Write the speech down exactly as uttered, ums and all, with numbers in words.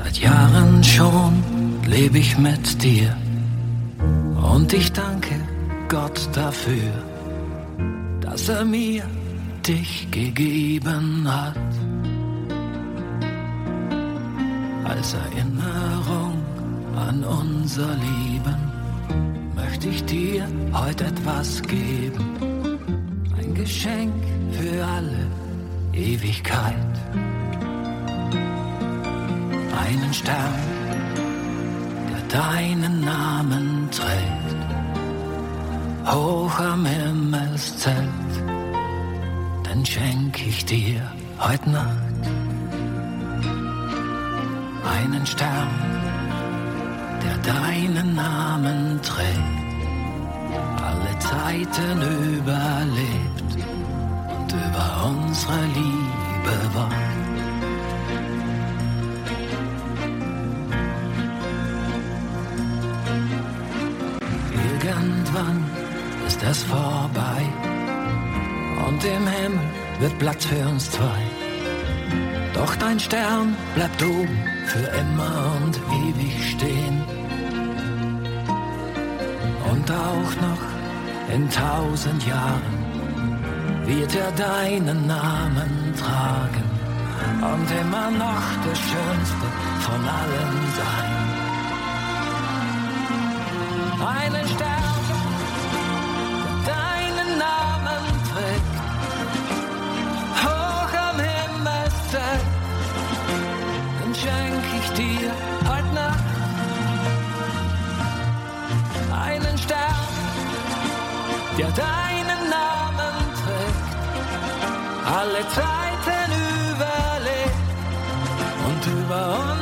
Seit Jahren schon lebe ich mit dir und ich danke Gott dafür, dass er mir dich gegeben hat. Als Erinnerung an unser Leben möchte ich dir heute etwas geben, ein Geschenk für alle Ewigkeit. Einen Stern, der deinen Namen trägt, hoch am Himmelszelt, den schenk ich dir heut Nacht. Einen Stern, der deinen Namen trägt, alle Zeiten überlebt und über unsere Liebe wacht. Irgendwann ist es vorbei und im Himmel wird Platz für uns zwei. Doch dein Stern bleibt oben für immer und ewig stehen. Und auch noch in tausend Jahren wird er deinen Namen tragen und immer noch der schönste von allen sein. Einen Stern, der deinen Namen trägt, hoch am Himmelszelt, den schenk ich dir heut Nacht. Einen Stern, der deinen Namen trägt, alle Zeiten überlebt und über uns